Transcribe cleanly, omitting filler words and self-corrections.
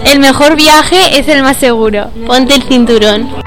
El mejor viaje es el más seguro. Ponte el cinturón.